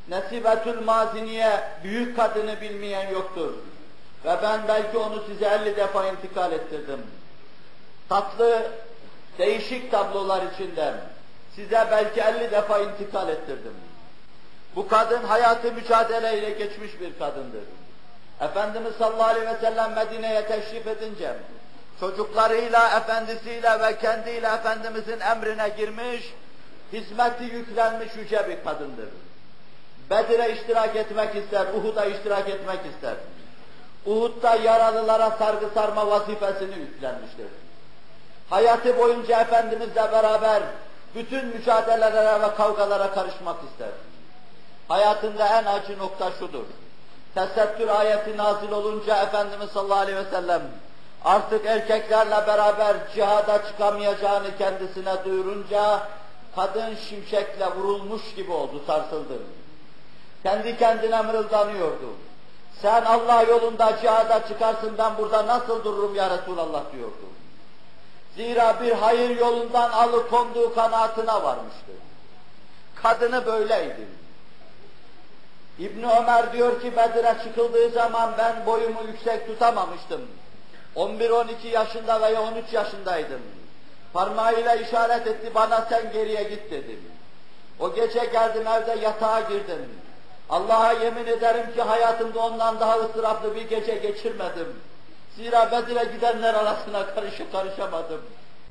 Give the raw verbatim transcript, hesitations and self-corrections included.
Nesibetül Maziniye, büyük kadını bilmeyen yoktur. Ve ben belki onu size elli defa intikal ettirdim. Tatlı, değişik tablolar içinden size belki elli defa intikal ettirdim. Bu kadın hayatı mücadeleyle geçmiş bir kadındır. Efendimiz sallallahu aleyhi ve sellem Medine'ye teşrif edince çocuklarıyla, efendisiyle ve kendiyle Efendimizin emrine girmiş, hizmeti yüklenmiş yüce bir kadındır. Bedir'e iştirak etmek ister, Uhud'a iştirak etmek ister. Uhud'da yaralılara sargı sarma vazifesini yüklenmiştir. Hayatı boyunca Efendimizle beraber bütün mücadelelere ve kavgalara karışmak ister. Hayatında en acı nokta şudur. Tesettür ayeti nazil olunca Efendimiz sallallahu aleyhi ve sellem artık erkeklerle beraber cihada çıkamayacağını kendisine duyurunca kadın şimşekle vurulmuş gibi oldu, sarsıldı. Kendi kendine mırıldanıyordu. Sen Allah yolunda cihada çıkarsın, ben burada nasıl dururum ya Resulallah diyordu. Zira bir hayır yolundan alıkonduğu kanaatine varmıştı. Kadını böyleydi. İbni Ömer diyor ki Bedir'e çıkıldığı zaman ben boyumu yüksek tutamamıştım. on bir on iki yaşında veya on üç yaşındaydım. Parmağıyla işaret etti, bana sen geriye git dedim. O gece geldim, evde yatağa girdim. Allah'a yemin ederim ki hayatımda ondan daha ıstıraplı bir gece geçirmedim. Zira Bedir'e gidenler arasına karışıp karışamadım.